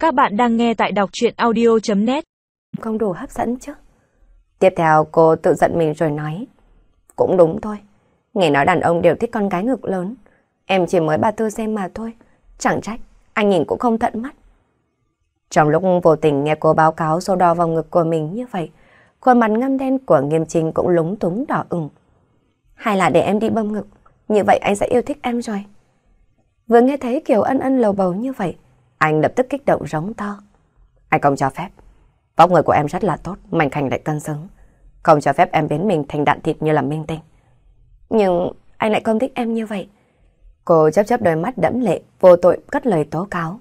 Các bạn đang nghe tại đọc truyện audio.net. Không đủ hấp dẫn chứ. Tiếp theo cô tự giận mình rồi nói. Cũng đúng thôi. Nghe nói đàn ông đều thích con gái ngực lớn. Em chỉ mới 34 cm mà thôi. Chẳng trách, anh nhìn cũng không tận mắt. Trong lúc vô tình nghe cô báo cáo số đo vòng ngực của mình như vậy, khuôn mặt ngăm đen của Nghiêm Trinh cũng lúng túng đỏ ửng. Hay là để em đi bơm ngực, như vậy anh sẽ yêu thích em rồi. Vừa nghe thấy Kiều Ân Ân lầu bầu như vậy, anh lập tức kích động rống to. Anh không cho phép. Vóc người của em rất là tốt, mảnh khảnh lại cân xứng. Không cho phép em biến mình thành đạn thịt như là minh tinh. Nhưng anh lại không thích em như vậy. Cô chớp chớp đôi mắt đẫm lệ, vô tội cất lời tố cáo.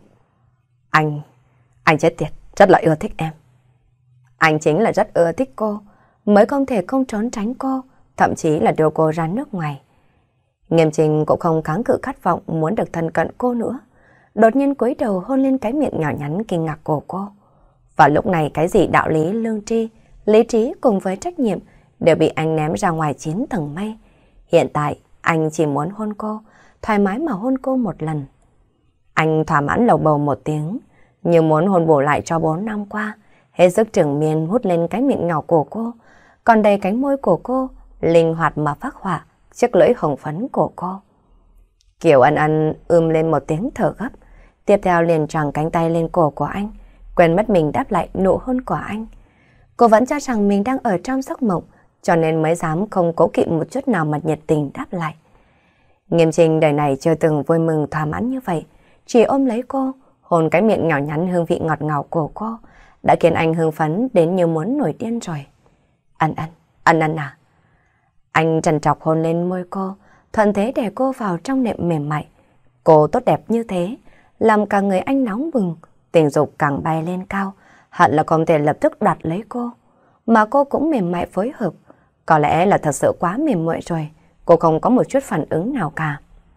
Anh chết tiệt, rất là ưa thích em. Anh chính là rất ưa thích cô, mới không thể không trốn tránh cô, thậm chí là đưa cô ra nước ngoài. Nghiêm Trình cũng không kháng cự khát vọng muốn được thân cận cô nữa. Đột nhiên cúi đầu hôn lên cái miệng nhỏ nhắn kinh ngạc của cô. Và lúc này cái gì đạo lý, lương tri, lý trí cùng với trách nhiệm đều bị anh ném ra ngoài 9 tầng mây. Hiện tại anh chỉ muốn hôn cô, thoải mái mà hôn cô một lần. Anh thỏa mãn lầu bầu một tiếng, như muốn hôn bổ lại cho 4 năm qua, hết sức trưởng miên hút lên cái miệng nhỏ của cô, còn đầy cánh môi của cô, linh hoạt mà phác họa chiếc lưỡi hồng phấn của cô. Kiều Ân Ân lên một tiếng thở gấp, tiếp theo liền choàng cánh tay lên cổ của anh, quên mất mình đáp lại nụ hôn của anh. Cô vẫn cho rằng mình đang ở trong giấc mộng, cho nên mới dám không cố kỵ một chút nào mà nhiệt tình đáp lại. Nghiêm Trình đời này chưa từng vui mừng thỏa mãn như vậy, chỉ ôm lấy cô, hôn cái miệng nhỏ nhắn hương vị ngọt ngào của cô, đã khiến anh hưng phấn đến như muốn nổi điên rồi. Ân Ân à. Anh trằn trọc hôn lên môi cô, thuận thế đè cô vào trong nệm mềm mại. Cô tốt đẹp như thế, làm cả người anh nóng bừng, tình dục càng bay lên cao, hận là không thể lập tức đoạt lấy cô. Mà cô cũng mềm mại phối hợp, có lẽ là thật sự quá mềm mại rồi, cô không có một chút phản ứng nào cả.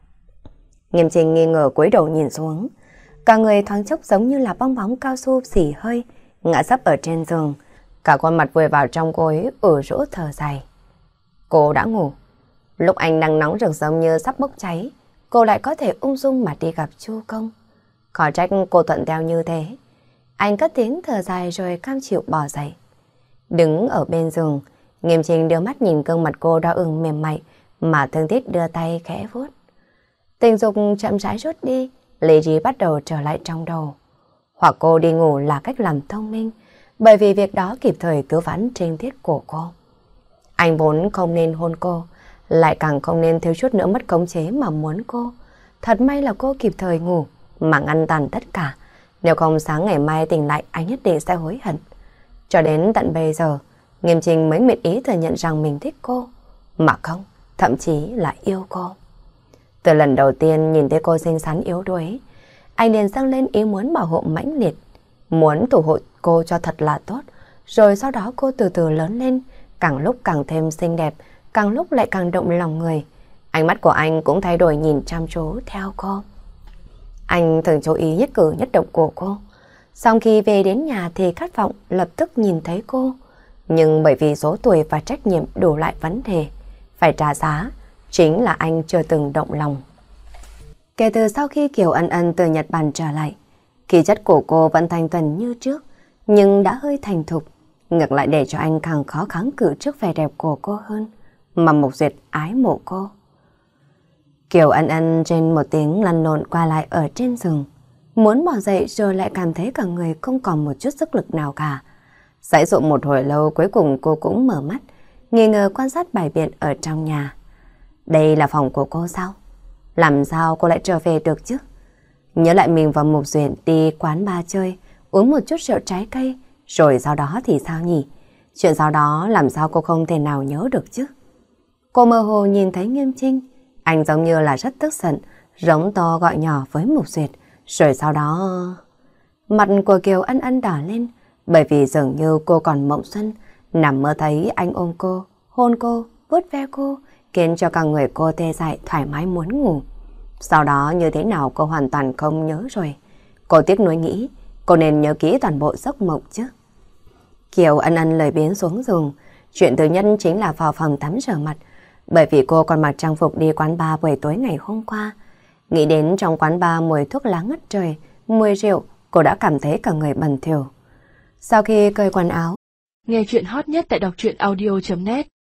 Nghiêm Trình nghi ngờ cúi đầu nhìn xuống, cả người thoáng chốc giống như là bong bóng cao su xỉ hơi, ngã sấp ở trên giường, cả khuôn mặt vùi vào trong gối rũ thở dài. Cô đã ngủ. Lúc anh đang nóng rực giống như sắp bốc cháy, cô lại có thể ung dung mà đi gặp Chu Công. Khỏi trách cô thuận theo như thế. Anh cất tiếng thở dài rồi cam chịu bỏ dậy. Đứng ở bên giường, Nghiêm Trình đưa mắt nhìn gương mặt cô đỏ ửng mềm mại mà thương tiếc đưa tay khẽ vuốt. Tình dục chậm rãi rút đi, lý trí bắt đầu trở lại trong đầu. Hoặc cô đi ngủ là cách làm thông minh, bởi vì việc đó kịp thời cứu vãn trinh tiết của cô. Anh vốn không nên hôn cô, lại càng không nên thiếu chút nữa mất khống chế mà muốn cô. Thật may là cô kịp thời ngủ mà ngăn tàn tất cả. Nếu không sáng ngày mai tỉnh lại anh nhất định sẽ hối hận. Cho đến tận bây giờ, Nghiêm Trình mới miễn ý thừa nhận rằng mình thích cô. Mà không, thậm chí là yêu cô. Từ lần đầu tiên nhìn thấy cô xinh xắn yếu đuối, anh liền dâng lên ý muốn bảo hộ mãnh liệt. Muốn thủ hộ cô cho thật là tốt. Rồi sau đó cô từ từ lớn lên, càng lúc càng thêm xinh đẹp, càng lúc lại càng động lòng người. Ánh mắt của anh cũng thay đổi nhìn chăm chú theo cô. Anh thường chú ý nhất cử nhất động của cô. Sau khi về đến nhà thì khát vọng lập tức nhìn thấy cô. Nhưng bởi vì số tuổi và trách nhiệm đủ loại vấn đề, phải trả giá, chính là anh chưa từng động lòng. Kể từ sau khi Kiều Ân Ân từ Nhật Bản trở lại, khí chất của cô vẫn thanh thuần như trước, nhưng đã hơi thành thục. Ngược lại để cho anh càng khó kháng cự trước vẻ đẹp của cô hơn, mà Mộc Duyệt ái mộ cô. Kiều Ân Ân trên một tiếng lăn lộn qua lại ở trên giường, muốn bỏ dậy rồi lại cảm thấy cả người không còn một chút sức lực nào cả. Giãy giụa một hồi lâu cuối cùng cô cũng mở mắt, nghi ngờ quan sát bài biện ở trong nhà. Đây là phòng của cô sao? Làm sao cô lại trở về được chứ? Nhớ lại mình và Mộc Duyệt đi quán bar chơi, uống một chút rượu trái cây, rồi sau đó thì sao nhỉ? Chuyện sau đó làm sao cô không thể nào nhớ được chứ? Cô mơ hồ nhìn thấy Nghiêm Trinh, anh giống như là rất tức giận, rống to gọi nhỏ với Mộc Duyệt, rồi sau đó... Mặt của Kiều Ân Ân đỏ lên, bởi vì dường như cô còn mộng xuân, nằm mơ thấy anh ôm cô, hôn cô, vuốt ve cô, khiến cho cả người cô tê dại thoải mái muốn ngủ. Sau đó như thế nào cô hoàn toàn không nhớ rồi. Cô tiếc nuối nghĩ, cô nên nhớ kỹ toàn bộ giấc mộng chứ. Kiều Ân Ân lười biếng xuống giường, chuyện thứ nhất chính là vào phòng tắm rửa mặt, bởi vì cô còn mặc trang phục đi quán bar buổi tối ngày hôm qua. Nghĩ đến trong quán bar mùi thuốc lá ngất trời, mùi rượu cô đã cảm thấy cả người bẩn thỉu. Sau khi cởi quần áo, nghe chuyện hot nhất tại đọc truyện audio.net